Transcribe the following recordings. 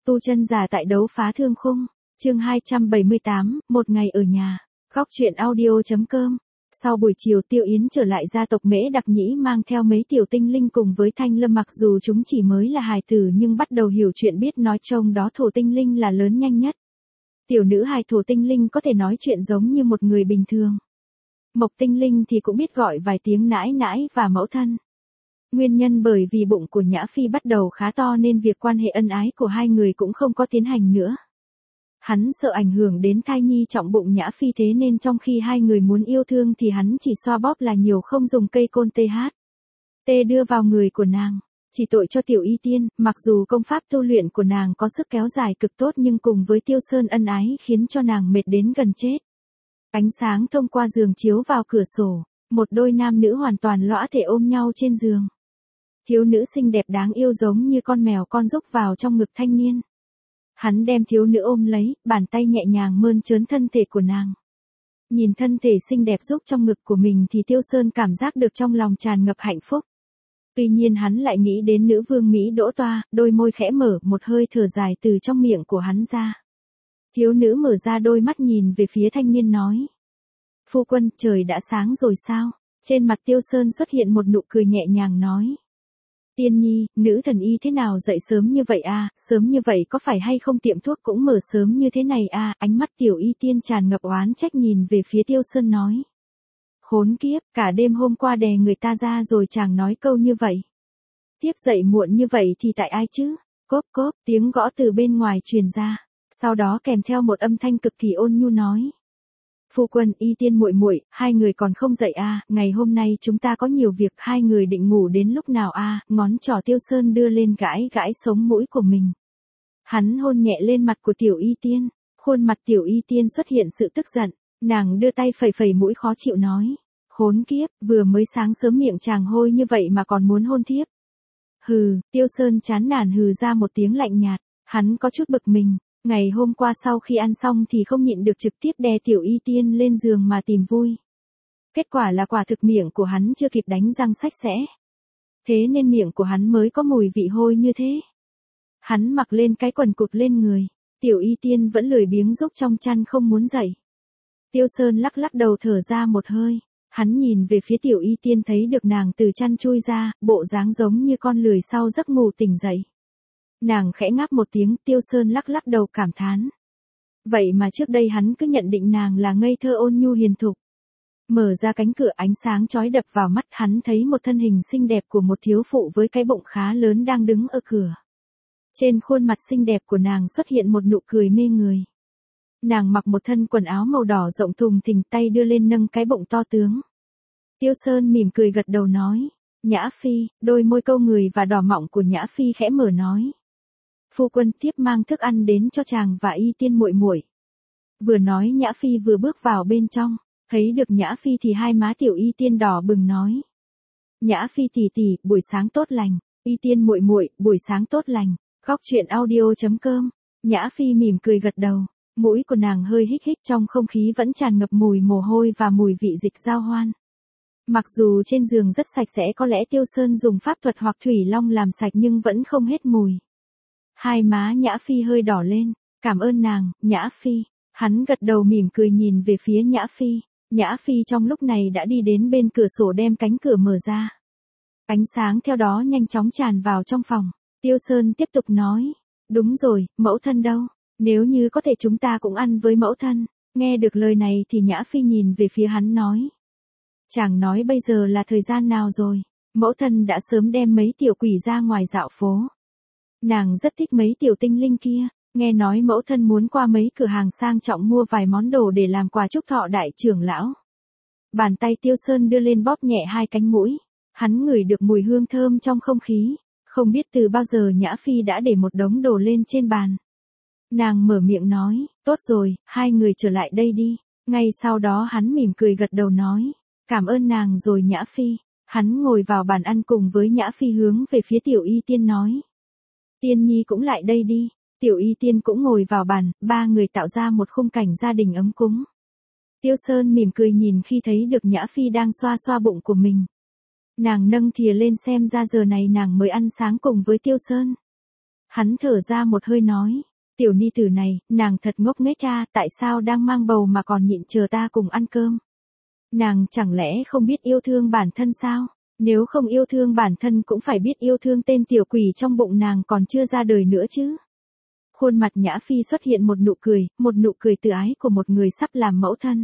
Tu chân giả tại đấu phá thương khung, chương 278, một ngày ở nhà. Góc truyện audio.com. Sau buổi chiều Tiêu Yến trở lại gia tộc Mễ Đặc Nhĩ mang theo mấy tiểu tinh linh cùng với Thanh Lâm, mặc dù chúng chỉ mới là hài tử nhưng bắt đầu hiểu chuyện, biết nói, trong đó thổ tinh linh là lớn nhanh nhất. Tiểu nữ hài thổ tinh linh có thể nói chuyện giống như một người bình thường. Mộc tinh linh thì cũng biết gọi vài tiếng nãi nãi và mẫu thân. Nguyên nhân bởi vì bụng của Nhã Phi bắt đầu khá to nên việc quan hệ ân ái của hai người cũng không có tiến hành nữa. Hắn sợ ảnh hưởng đến thai nhi trọng bụng Nhã Phi, thế nên trong khi hai người muốn yêu thương thì hắn chỉ xoa bóp là nhiều, không dùng cây côn THT đưa vào người của nàng. Chỉ tội cho Tiểu Y Tiên, mặc dù công pháp tu luyện của nàng có sức kéo dài cực tốt nhưng cùng với Tiêu Sơn ân ái khiến cho nàng mệt đến gần chết. Ánh sáng thông qua giường chiếu vào cửa sổ, một đôi nam nữ hoàn toàn lõa thể ôm nhau trên giường. Thiếu nữ xinh đẹp đáng yêu giống như con mèo con rúc vào trong ngực thanh niên. Hắn đem thiếu nữ ôm lấy, bàn tay nhẹ nhàng mơn trớn thân thể của nàng. Nhìn thân thể xinh đẹp rúc trong ngực của mình thì Tiêu Sơn cảm giác được trong lòng tràn ngập hạnh phúc. Tuy nhiên hắn lại nghĩ đến nữ vương Mỹ Đỗ Toa, đôi môi khẽ mở, một hơi thở dài từ trong miệng của hắn ra. Thiếu nữ mở ra đôi mắt nhìn về phía thanh niên nói. Phu quân, trời đã sáng rồi sao? Trên mặt Tiêu Sơn xuất hiện một nụ cười nhẹ nhàng nói. Tiên nhi, nữ thần y thế nào dậy sớm như vậy à, sớm như vậy có phải hay không tiệm thuốc cũng mở sớm như thế này à, ánh mắt Tiểu Y Tiên tràn ngập oán trách nhìn về phía Tiêu Sơn nói. Khốn kiếp, cả đêm hôm qua đè người ta ra rồi chàng nói câu như vậy. Tiếp dậy muộn như vậy thì tại ai chứ? Cốp cốp, tiếng gõ từ bên ngoài truyền ra, sau đó kèm theo một âm thanh cực kỳ ôn nhu nói. Phu quân, Y Tiên muội muội, hai người còn không dậy à, ngày hôm nay chúng ta có nhiều việc, hai người định ngủ đến lúc nào à, ngón trỏ Tiêu Sơn đưa lên gãi gãi sống mũi của mình. Hắn hôn nhẹ lên mặt của Tiểu Y Tiên, khuôn mặt Tiểu Y Tiên xuất hiện sự tức giận, nàng đưa tay phẩy phẩy mũi khó chịu nói. Khốn kiếp, vừa mới sáng sớm miệng chàng hôi như vậy mà còn muốn hôn thiếp. Hừ, Tiêu Sơn chán nản hừ ra một tiếng lạnh nhạt, hắn có chút bực mình. Ngày hôm qua sau khi ăn xong thì không nhịn được trực tiếp đè Tiểu Y Tiên lên giường mà tìm vui. Kết quả là quả thực miệng của hắn chưa kịp đánh răng sạch sẽ. Thế nên miệng của hắn mới có mùi vị hôi như thế. Hắn mặc lên cái quần cụt lên người. Tiểu Y Tiên vẫn lười biếng rúc trong chăn không muốn dậy. Tiêu Sơn lắc lắc đầu thở ra một hơi. Hắn nhìn về phía Tiểu Y Tiên thấy được nàng từ chăn chui ra, bộ dáng giống như con lười sau giấc ngủ tỉnh dậy. Nàng khẽ ngáp một tiếng, Tiêu Sơn lắc lắc đầu cảm thán. Vậy mà trước đây hắn cứ nhận định nàng là ngây thơ ôn nhu hiền thục. Mở ra cánh cửa, ánh sáng chói đập vào mắt, hắn thấy một thân hình xinh đẹp của một thiếu phụ với cái bụng khá lớn đang đứng ở cửa. Trên khuôn mặt xinh đẹp của nàng xuất hiện một nụ cười mê người. Nàng mặc một thân quần áo màu đỏ rộng thùng thình, tay đưa lên nâng cái bụng to tướng. Tiêu Sơn mỉm cười gật đầu nói. Nhã Phi, đôi môi câu người và đỏ mọng của Nhã Phi khẽ mở nói. Phu quân, tiếp mang thức ăn đến cho chàng và Y Tiên muội muội. Vừa nói Nhã Phi vừa bước vào bên trong, thấy được Nhã Phi thì hai má Tiểu Y Tiên đỏ bừng nói. Nhã Phi tỷ tỷ, buổi sáng tốt lành, Y Tiên muội muội, buổi sáng tốt lành. Góc truyện audio.com. Nhã Phi mỉm cười gật đầu, mũi của nàng hơi hích hích, trong không khí vẫn tràn ngập mùi mồ hôi và mùi vị dịch giao hoan. Mặc dù trên giường rất sạch sẽ, có lẽ Tiêu Sơn dùng pháp thuật hoặc thủy long làm sạch nhưng vẫn không hết mùi. Hai má Nhã Phi hơi đỏ lên, cảm ơn nàng, Nhã Phi. Hắn gật đầu mỉm cười nhìn về phía Nhã Phi. Nhã Phi trong lúc này đã đi đến bên cửa sổ đem cánh cửa mở ra. Ánh sáng theo đó nhanh chóng tràn vào trong phòng. Tiêu Sơn tiếp tục nói. Đúng rồi, mẫu thân đâu? Nếu như có thể chúng ta cũng ăn với mẫu thân. Nghe được lời này thì Nhã Phi nhìn về phía hắn nói. Chàng nói bây giờ là thời gian nào rồi? Mẫu thân đã sớm đem mấy tiểu quỷ ra ngoài dạo phố. Nàng rất thích mấy tiểu tinh linh kia, nghe nói mẫu thân muốn qua mấy cửa hàng sang trọng mua vài món đồ để làm quà chúc thọ đại trưởng lão. Bàn tay Tiêu Sơn đưa lên bóp nhẹ hai cánh mũi, hắn ngửi được mùi hương thơm trong không khí, không biết từ bao giờ Nhã Phi đã để một đống đồ lên trên bàn. Nàng mở miệng nói, tốt rồi, hai người trở lại đây đi, ngay sau đó hắn mỉm cười gật đầu nói, cảm ơn nàng rồi Nhã Phi. Hắn ngồi vào bàn ăn cùng với Nhã Phi hướng về phía Tiểu Y Tiên nói. Tiên nhi cũng lại đây đi. Tiểu Y Tiên cũng ngồi vào bàn, ba người tạo ra một khung cảnh gia đình ấm cúng. Tiêu Sơn mỉm cười nhìn khi thấy được Nhã Phi đang xoa xoa bụng của mình. Nàng nâng thìa lên xem ra giờ này nàng mới ăn sáng cùng với Tiêu Sơn. Hắn thở ra một hơi nói, tiểu ni tử này, nàng thật ngốc nghếch a, tại sao đang mang bầu mà còn nhịn chờ ta cùng ăn cơm? Nàng chẳng lẽ không biết yêu thương bản thân sao? Nếu không yêu thương bản thân cũng phải biết yêu thương tên tiểu quỷ trong bụng nàng còn chưa ra đời nữa chứ. Khuôn mặt Nhã Phi xuất hiện một nụ cười tự ái của một người sắp làm mẫu thân.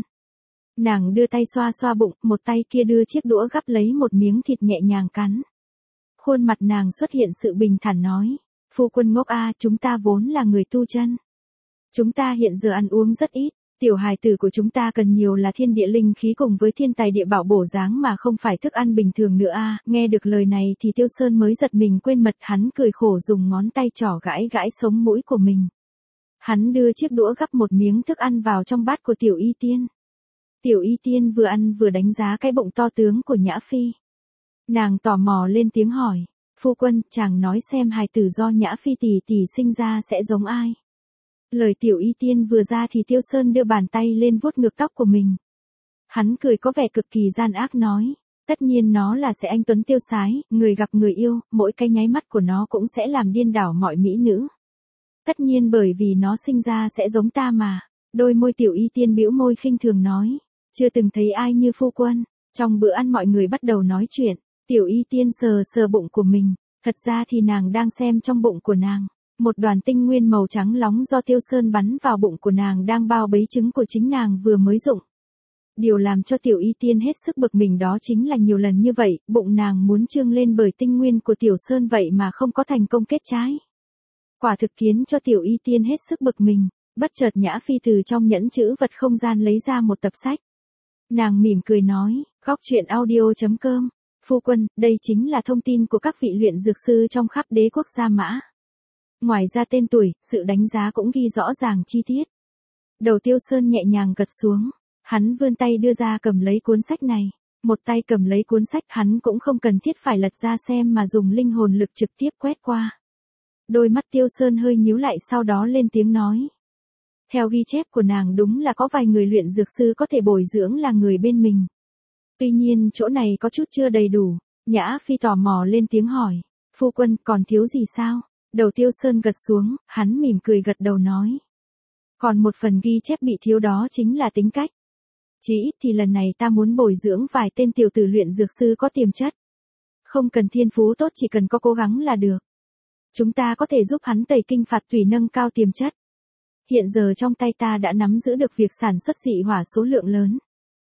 Nàng đưa tay xoa xoa bụng, một tay kia đưa chiếc đũa gắp lấy một miếng thịt nhẹ nhàng cắn. Khuôn mặt nàng xuất hiện sự bình thản nói, phu quân ngốc a, chúng ta vốn là người tu chân. Chúng ta hiện giờ ăn uống rất ít, tiểu hài tử của chúng ta cần nhiều là thiên địa linh khí cùng với thiên tài địa bảo bổ dáng mà không phải thức ăn bình thường nữa a. Nghe được lời này thì Tiêu Sơn mới giật mình quên mật, hắn cười khổ dùng ngón tay trỏ gãi gãi sống mũi của mình. Hắn đưa chiếc đũa gắp một miếng thức ăn vào trong bát của Tiểu Y Tiên. Tiểu Y Tiên vừa ăn vừa đánh giá cái bụng to tướng của Nhã Phi. Nàng tò mò lên tiếng hỏi, phu quân, chàng nói xem hài tử do Nhã Phi tỷ tỷ sinh ra sẽ giống ai? Lời Tiểu Y Tiên vừa ra thì Tiêu Sơn đưa bàn tay lên vuốt ngược tóc của mình. Hắn cười có vẻ cực kỳ gian ác nói, tất nhiên nó là sẽ anh tuấn tiêu sái, người gặp người yêu, mỗi cái nháy mắt của nó cũng sẽ làm điên đảo mọi mỹ nữ. Tất nhiên bởi vì nó sinh ra sẽ giống ta mà. Đôi môi Tiểu Y Tiên bĩu môi khinh thường nói, chưa từng thấy ai như phu quân. Trong bữa ăn mọi người bắt đầu nói chuyện, Tiểu Y Tiên sờ sờ bụng của mình, thật ra thì nàng đang xem trong bụng của nàng. Một đoàn tinh nguyên màu trắng lóng do Tiêu Sơn bắn vào bụng của nàng đang bao bấy trứng của chính nàng vừa mới rụng. Điều làm cho Tiểu Y Tiên hết sức bực mình đó chính là nhiều lần như vậy, bụng nàng muốn trương lên bởi tinh nguyên của Tiểu Sơn vậy mà không có thành công kết trái. Quả thực khiến cho Tiểu Y Tiên hết sức bực mình, bất chợt Nhã Phi từ trong nhẫn chữ vật không gian lấy ra một tập sách. Nàng mỉm cười nói, góc truyện audio.com, phu quân, đây chính là thông tin của các vị luyện dược sư trong khắp đế quốc Gia Mã. Ngoài ra tên tuổi, sự đánh giá cũng ghi rõ ràng chi tiết. Đầu Tiêu Sơn nhẹ nhàng gật xuống, hắn vươn tay đưa ra cầm lấy cuốn sách này. Một tay cầm lấy cuốn sách hắn cũng không cần thiết phải lật ra xem mà dùng linh hồn lực trực tiếp quét qua. Đôi mắt Tiêu Sơn hơi nhíu lại sau đó lên tiếng nói. Theo ghi chép của nàng đúng là có vài người luyện dược sư có thể bồi dưỡng là người bên mình. Tuy nhiên chỗ này có chút chưa đầy đủ. Nhã Phi tò mò lên tiếng hỏi, phu quân còn thiếu gì sao? Đầu Tiêu Sơn gật xuống, hắn mỉm cười gật đầu nói. Còn một phần ghi chép bị thiếu đó chính là tính cách. Chỉ ít thì lần này ta muốn bồi dưỡng vài tên tiểu tử luyện dược sư có tiềm chất. Không cần thiên phú tốt, chỉ cần có cố gắng là được. Chúng ta có thể giúp hắn tẩy kinh phạt tùy nâng cao tiềm chất. Hiện giờ trong tay ta đã nắm giữ được việc sản xuất dị hỏa số lượng lớn.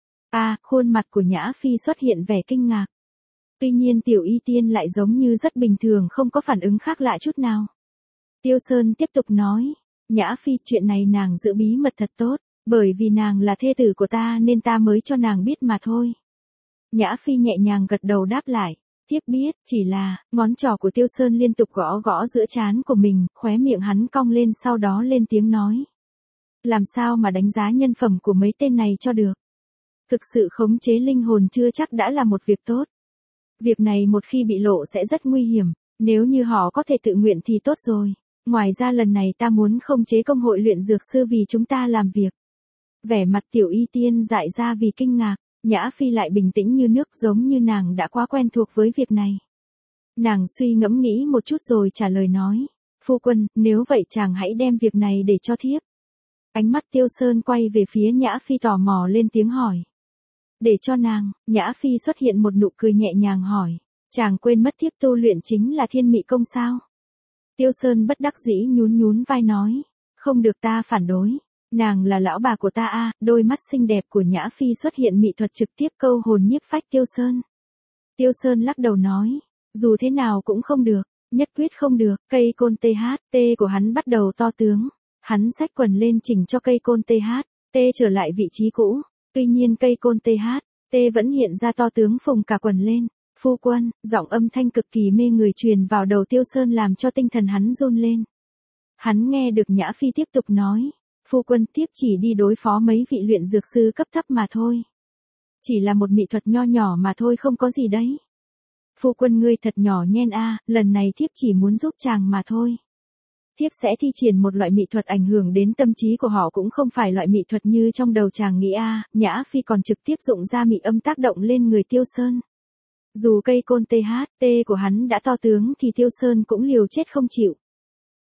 Khuôn mặt của Nhã Phi xuất hiện vẻ kinh ngạc. Tuy nhiên Tiểu Y Tiên lại giống như rất bình thường, không có phản ứng khác lạ chút nào. Tiêu Sơn tiếp tục nói, Nhã Phi, chuyện này nàng giữ bí mật thật tốt, bởi vì nàng là thê tử của ta nên ta mới cho nàng biết mà thôi. Nhã Phi nhẹ nhàng gật đầu đáp lại, tiếp biết, chỉ là, ngón trỏ của Tiêu Sơn liên tục gõ gõ giữa trán của mình, khóe miệng hắn cong lên sau đó lên tiếng nói. Làm sao mà đánh giá nhân phẩm của mấy tên này cho được? Thực sự khống chế linh hồn chưa chắc đã là một việc tốt. Việc này một khi bị lộ sẽ rất nguy hiểm, nếu như họ có thể tự nguyện thì tốt rồi. Ngoài ra lần này ta muốn khống chế công hội luyện dược sư vì chúng ta làm việc. Vẻ mặt Tiểu Y Tiên dại ra vì kinh ngạc, Nhã Phi lại bình tĩnh như nước giống như nàng đã quá quen thuộc với việc này. Nàng suy ngẫm nghĩ một chút rồi trả lời nói, phu quân, nếu vậy chàng hãy đem việc này để cho thiếp. Ánh mắt Tiêu Sơn quay về phía Nhã Phi tò mò lên tiếng hỏi. Để cho nàng, Nhã Phi xuất hiện một nụ cười nhẹ nhàng hỏi, chàng quên mất thiếp tu luyện chính là thiên mị công sao? Tiêu Sơn bất đắc dĩ nhún nhún vai nói, không được, ta phản đối. Nàng là lão bà của ta đôi mắt xinh đẹp của Nhã Phi xuất hiện mị thuật trực tiếp câu hồn nhiếp phách Tiêu Sơn. Tiêu Sơn lắc đầu nói, dù thế nào cũng không được, nhất quyết không được, cây côn THT của hắn bắt đầu to tướng. Hắn xách quần lên chỉnh cho cây côn THT trở lại vị trí cũ, tuy nhiên cây côn THT vẫn hiện ra to tướng phồng cả quần lên. Phu quân, giọng âm thanh cực kỳ mê người truyền vào đầu Tiêu Sơn làm cho tinh thần hắn run lên. Hắn nghe được Nhã Phi tiếp tục nói, phu quân, tiếp chỉ đi đối phó mấy vị luyện dược sư cấp thấp mà thôi. Chỉ là một mỹ thuật nho nhỏ mà thôi, không có gì đấy. Phu quân ngươi thật nhỏ nhen lần này thiếp chỉ muốn giúp chàng mà thôi. Thiếp sẽ thi triển một loại mỹ thuật ảnh hưởng đến tâm trí của họ, cũng không phải loại mỹ thuật như trong đầu chàng nghĩ Nhã Phi còn trực tiếp dụng ra mỹ âm tác động lên người Tiêu Sơn. Dù cây côn THT của hắn đã to tướng thì Tiêu Sơn cũng liều chết không chịu.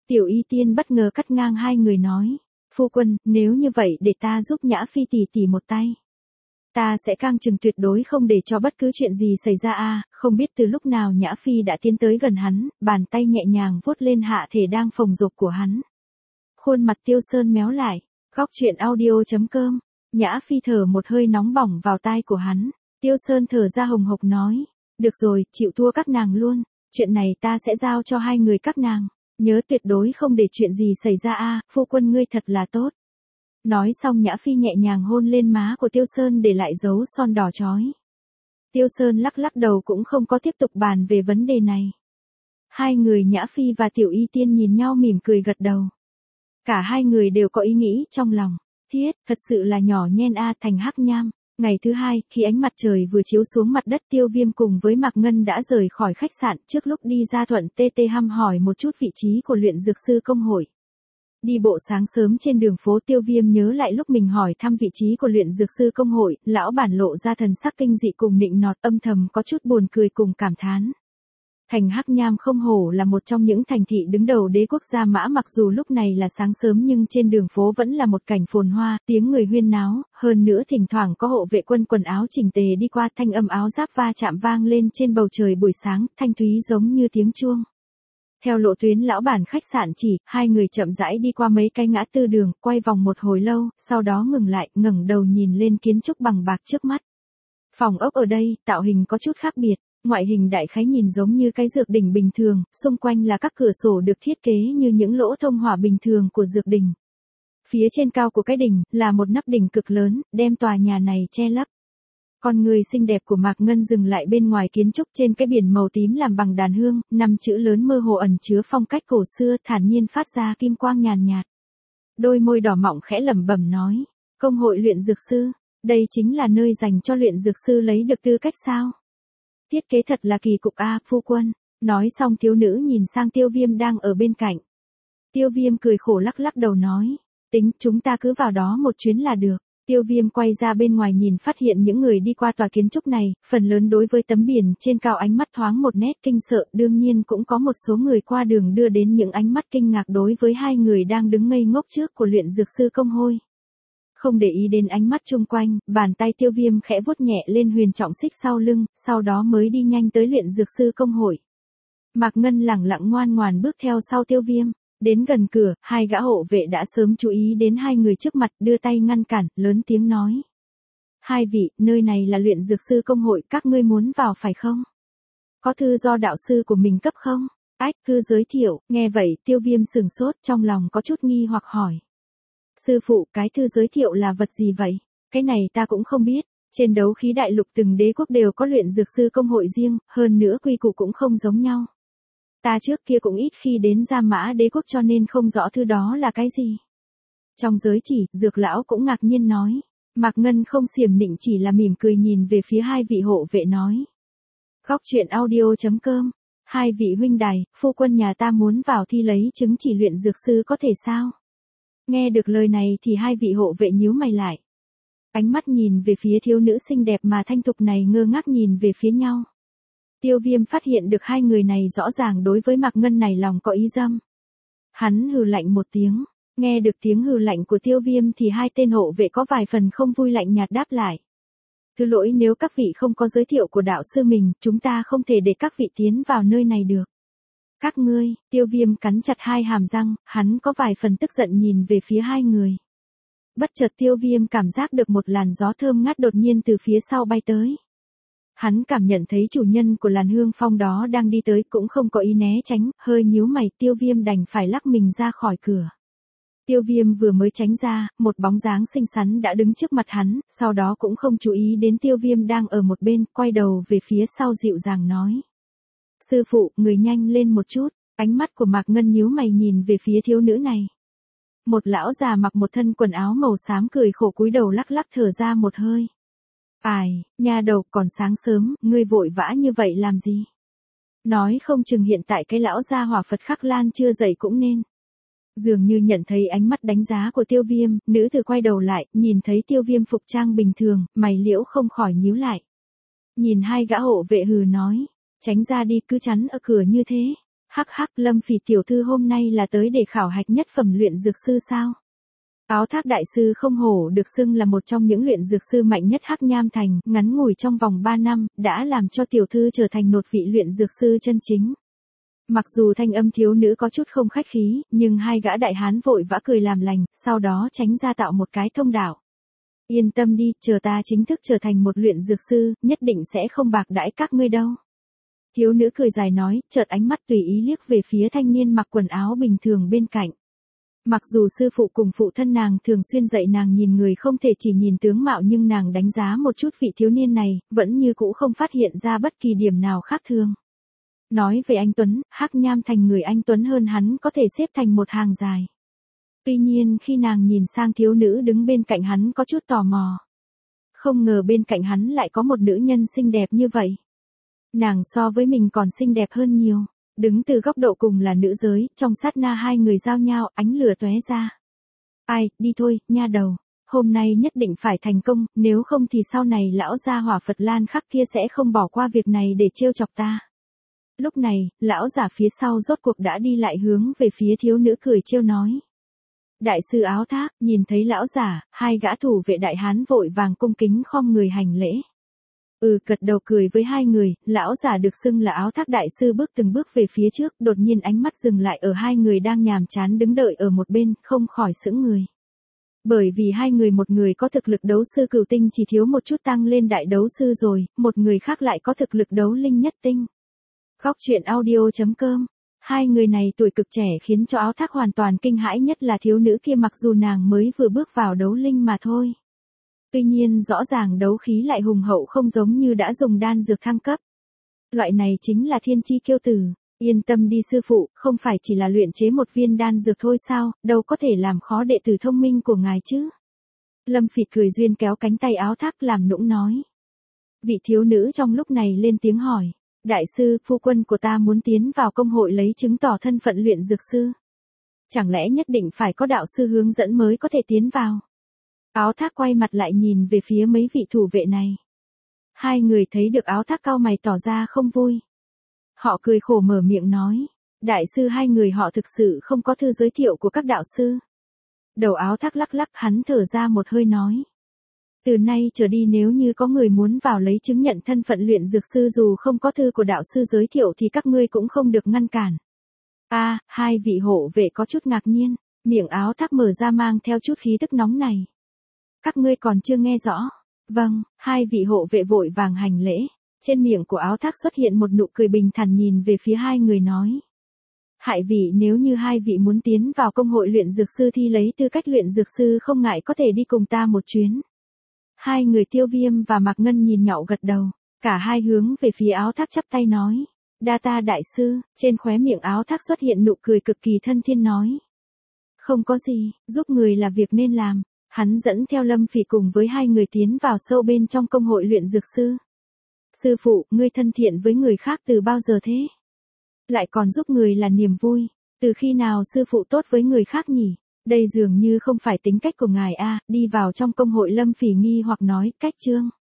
Tiểu Y Tiên bất ngờ cắt ngang hai người nói. Phu quân, nếu như vậy để ta giúp Nhã Phi tỷ tỷ một tay. Ta sẽ cang chừng tuyệt đối không để cho bất cứ chuyện gì xảy ra không biết từ lúc nào Nhã Phi đã tiến tới gần hắn, bàn tay nhẹ nhàng vuốt lên hạ thể đang phồng rộp của hắn. Khuôn mặt Tiêu Sơn méo lại, góc chuyện audio.com, Nhã Phi thở một hơi nóng bỏng vào tai của hắn, Tiêu Sơn thở ra hồng hộc nói, được rồi, chịu thua các nàng luôn, chuyện này ta sẽ giao cho hai người các nàng, nhớ tuyệt đối không để chuyện gì xảy ra phu quân ngươi thật là tốt. Nói xong Nhã Phi nhẹ nhàng hôn lên má của Tiêu Sơn để lại dấu son đỏ chói. Tiêu Sơn lắc lắc đầu cũng không có tiếp tục bàn về vấn đề này. Hai người Nhã Phi và Tiểu Y Tiên nhìn nhau mỉm cười gật đầu. Cả hai người đều có ý nghĩ trong lòng. Thiết, thật sự là nhỏ nhen Thành Hắc Nham. Ngày thứ hai, khi ánh mặt trời vừa chiếu xuống mặt đất, Tiêu Viêm cùng với Mạc Ngân đã rời khỏi khách sạn. Trước lúc đi ra Thuận TT hăm hỏi một chút vị trí của luyện dược sư công hội. Đi bộ sáng sớm trên đường phố, Tiêu Viêm nhớ lại lúc mình hỏi thăm vị trí của luyện dược sư công hội, lão bản lộ ra thần sắc kinh dị cùng nịnh nọt, âm thầm có chút buồn cười cùng cảm thán. Thành Hắc Nham không hổ là một trong những thành thị đứng đầu đế quốc Gia Mã, mặc dù lúc này là sáng sớm nhưng trên đường phố vẫn là một cảnh phồn hoa, tiếng người huyên náo, hơn nữa thỉnh thoảng có hộ vệ quân quần áo chỉnh tề đi qua, thanh âm áo giáp va chạm vang lên trên bầu trời buổi sáng, thanh thúy giống như tiếng chuông. Theo lộ tuyến lão bản khách sạn chỉ, hai người chậm rãi đi qua mấy cái ngã tư đường, quay vòng một hồi lâu, sau đó ngừng lại, ngẩng đầu nhìn lên kiến trúc bằng bạc trước mắt. Phòng ốc ở đây, tạo hình có chút khác biệt, ngoại hình đại khái nhìn giống như cái dược đỉnh bình thường, xung quanh là các cửa sổ được thiết kế như những lỗ thông hỏa bình thường của dược đỉnh. Phía trên cao của cái đỉnh, là một nắp đỉnh cực lớn, đem tòa nhà này che lấp. Con người xinh đẹp của Mạc Ngân dừng lại bên ngoài kiến trúc, trên cái biển màu tím làm bằng đàn hương, 5 chữ lớn mơ hồ ẩn chứa phong cách cổ xưa, thản nhiên phát ra kim quang nhàn nhạt. Đôi môi đỏ mọng khẽ lẩm bẩm nói, công hội luyện dược sư, đây chính là nơi dành cho luyện dược sư lấy được tư cách sao? Thiết kế thật là kỳ cục phu quân. Nói xong thiếu nữ nhìn sang Tiêu Viêm đang ở bên cạnh. Tiêu Viêm cười khổ lắc lắc đầu nói, tính chúng ta cứ vào đó một chuyến là được. Tiêu Viêm quay ra bên ngoài nhìn, phát hiện những người đi qua tòa kiến trúc này, phần lớn đối với tấm biển trên cao ánh mắt thoáng một nét kinh sợ, đương nhiên cũng có một số người qua đường đưa đến những ánh mắt kinh ngạc đối với hai người đang đứng ngây ngốc trước của luyện dược sư công hội. Không để ý đến ánh mắt chung quanh, bàn tay Tiêu Viêm khẽ vuốt nhẹ lên huyền trọng xích sau lưng, sau đó mới đi nhanh tới luyện dược sư công hội. Mạc Ngân lẳng lặng ngoan ngoàn bước theo sau Tiêu Viêm. Đến gần cửa, hai gã hộ vệ đã sớm chú ý đến hai người trước mặt, đưa tay ngăn cản, lớn tiếng nói. Hai vị, nơi này là luyện dược sư công hội, các ngươi muốn vào phải không? Có thư do đạo sư của mình cấp không? Ách, thư giới thiệu, nghe vậy, Tiêu Viêm sừng sốt, trong lòng có chút nghi hoặc hỏi. Sư phụ, cái thư giới thiệu là vật gì vậy? Cái này ta cũng không biết. Trên đấu khí đại lục từng đế quốc đều có luyện dược sư công hội riêng, hơn nữa quy củ cũng không giống nhau. Ta trước kia cũng ít khi đến Gia Mã đế quốc cho nên không rõ thư đó là cái gì. Trong giới chỉ, Dược lão cũng ngạc nhiên nói. Mạc Ngân không xiểm nịnh, chỉ là mỉm cười nhìn về phía hai vị hộ vệ nói. Góc chuyện audio.com, hai vị huynh đài, phu quân nhà ta muốn vào thi lấy chứng chỉ luyện dược sư có thể sao? Nghe được lời này thì hai vị hộ vệ nhíu mày lại. Ánh mắt nhìn về phía thiếu nữ xinh đẹp mà thanh thục này, ngơ ngác nhìn về phía nhau. Tiêu Viêm phát hiện được hai người này rõ ràng đối với Mạc Ngân này lòng có ý dâm. Hắn hừ lạnh một tiếng, nghe được tiếng hừ lạnh của Tiêu Viêm thì hai tên hộ vệ có vài phần không vui, lạnh nhạt đáp lại. Thứ lỗi, nếu các vị không có giới thiệu của đạo sư mình, chúng ta không thể để các vị tiến vào nơi này được. Các ngươi, Tiêu Viêm cắn chặt hai hàm răng, hắn có vài phần tức giận nhìn về phía hai người. Bất chợt Tiêu Viêm cảm giác được một làn gió thơm ngát đột nhiên từ phía sau bay tới. Hắn cảm nhận thấy chủ nhân của làn hương phong đó đang đi tới, cũng không có ý né tránh, hơi nhíu mày, Tiêu Viêm đành phải lắc mình ra khỏi cửa. Tiêu Viêm vừa mới tránh ra, một bóng dáng xinh xắn đã đứng trước mặt hắn, sau đó cũng không chú ý đến Tiêu Viêm đang ở một bên, quay đầu về phía sau dịu dàng nói. Sư phụ, người nhanh lên một chút. Ánh mắt của Mạc Ngân nhíu mày nhìn về phía thiếu nữ này. Một lão già mặc một thân quần áo màu xám cười khổ cúi đầu lắc lắc thở ra một hơi. Ai, nha đầu, còn sáng sớm, ngươi vội vã như vậy làm gì? Nói không chừng hiện tại cái lão gia hỏa Phật Khắc Lan chưa dậy cũng nên. Dường như nhận thấy ánh mắt đánh giá của Tiêu Viêm, nữ tử quay đầu lại, nhìn thấy Tiêu Viêm phục trang bình thường, mày liễu không khỏi nhíu lại. Nhìn hai gã hộ vệ hừ nói. Tránh ra đi, cứ chắn ở cửa như thế. Hắc hắc, Lâm Phỉ tiểu thư hôm nay là tới để khảo hạch nhất phẩm luyện dược sư sao? Áo Thác đại sư không hổ được xưng là một trong những luyện dược sư mạnh nhất Hắc Nham Thành, ngắn ngủi trong vòng 3 năm, đã làm cho tiểu thư trở thành một vị luyện dược sư chân chính. Mặc dù thanh âm thiếu nữ có chút không khách khí, nhưng hai gã đại hán vội vã cười làm lành, sau đó tránh ra tạo một cái thông đạo. Yên tâm đi, chờ ta chính thức trở thành một luyện dược sư, nhất định sẽ không bạc đãi các ngươi đâu. Thiếu nữ cười dài nói, chợt ánh mắt tùy ý liếc về phía thanh niên mặc quần áo bình thường bên cạnh. Mặc dù sư phụ cùng phụ thân nàng thường xuyên dạy nàng nhìn người không thể chỉ nhìn tướng mạo, nhưng nàng đánh giá một chút vị thiếu niên này, vẫn như cũ không phát hiện ra bất kỳ điểm nào khác thường. Nói về anh Tuấn, Hắc Nham Thành người anh Tuấn hơn hắn có thể xếp thành một hàng dài. Tuy nhiên khi nàng nhìn sang thiếu nữ đứng bên cạnh hắn có chút tò mò. Không ngờ bên cạnh hắn lại có một nữ nhân xinh đẹp như vậy. Nàng so với mình còn xinh đẹp hơn nhiều. Đứng từ góc độ cùng là nữ giới, trong sát na hai người giao nhau, ánh lửa tóe ra. Ai, đi thôi, nha đầu. Hôm nay nhất định phải thành công, nếu không thì sau này lão gia hỏa Phật Lan khắc kia sẽ không bỏ qua việc này để trêu chọc ta. Lúc này, lão giả phía sau rốt cuộc đã đi lại hướng về phía thiếu nữ cười trêu nói. Đại sư Áo Thác, nhìn thấy lão giả, hai gã thủ vệ đại hán vội vàng cung kính khom người hành lễ. Gật đầu cười với hai người, lão giả được xưng là Áo Thác đại sư bước từng bước về phía trước, đột nhiên ánh mắt dừng lại ở hai người đang nhàm chán đứng đợi ở một bên, không khỏi sững người. Bởi vì hai người, một người có thực lực đấu sư cửu tinh chỉ thiếu một chút tăng lên đại đấu sư rồi, một người khác lại có thực lực đấu linh nhất tinh. Góc truyện audio.com. Hai người này tuổi cực trẻ khiến cho Áo Thác hoàn toàn kinh hãi, nhất là thiếu nữ kia, mặc dù nàng mới vừa bước vào đấu linh mà thôi. Tuy nhiên rõ ràng đấu khí lại hùng hậu, không giống như đã dùng đan dược thăng cấp. Loại này chính là thiên chi kiêu tử. Yên tâm đi sư phụ, không phải chỉ là luyện chế một viên đan dược thôi sao, đâu có thể làm khó đệ tử thông minh của ngài chứ. Lâm Phỉ cười duyên kéo cánh tay Áo Thác làm nũng nói. Vị thiếu nữ trong lúc này lên tiếng hỏi. Đại sư, phu quân của ta muốn tiến vào công hội lấy chứng tỏ thân phận luyện dược sư. Chẳng lẽ nhất định phải có đạo sư hướng dẫn mới có thể tiến vào? Áo Thác quay mặt lại nhìn về phía mấy vị thủ vệ này. Hai người thấy được Áo Thác cau mày tỏ ra không vui. Họ cười khổ mở miệng nói. Đại sư, hai người họ thực sự không có thư giới thiệu của các đạo sư. Đầu Áo Thác lắc lắc, hắn thở ra một hơi nói. Từ nay trở đi, nếu như có người muốn vào lấy chứng nhận thân phận luyện dược sư dù không có thư của đạo sư giới thiệu thì các ngươi cũng không được ngăn cản. Hai vị hộ vệ có chút ngạc nhiên, miệng Áo Thác mở ra mang theo chút khí tức nóng này. Các ngươi còn chưa nghe rõ. Vâng, hai vị hộ vệ vội vàng hành lễ. Trên miệng của Áo Thác xuất hiện một nụ cười bình thản, nhìn về phía hai người nói. Hai vị, nếu như hai vị muốn tiến vào công hội luyện dược sư thì lấy tư cách luyện dược sư không ngại có thể đi cùng ta một chuyến. Hai người Tiêu Viêm và Mạc Ngân nhìn nhạo gật đầu, cả hai hướng về phía Áo Thác chắp tay nói. Đa ta đại sư, trên khóe miệng Áo Thác xuất hiện nụ cười cực kỳ thân thiên nói. Không có gì, giúp người là việc nên làm. Hắn dẫn theo Lâm Phỉ cùng với hai người tiến vào sâu bên trong công hội luyện dược sư. Sư phụ, ngươi thân thiện với người khác từ bao giờ thế? Lại còn giúp người là niềm vui. Từ khi nào sư phụ tốt với người khác nhỉ? Đây dường như không phải tính cách của ngài a. Đi vào trong công hội, Lâm Phỉ nghi hoặc nói. Cách chương